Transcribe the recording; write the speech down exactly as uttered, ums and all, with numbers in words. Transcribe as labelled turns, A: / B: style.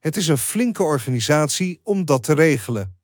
A: Het is een flinke organisatie om dat te regelen.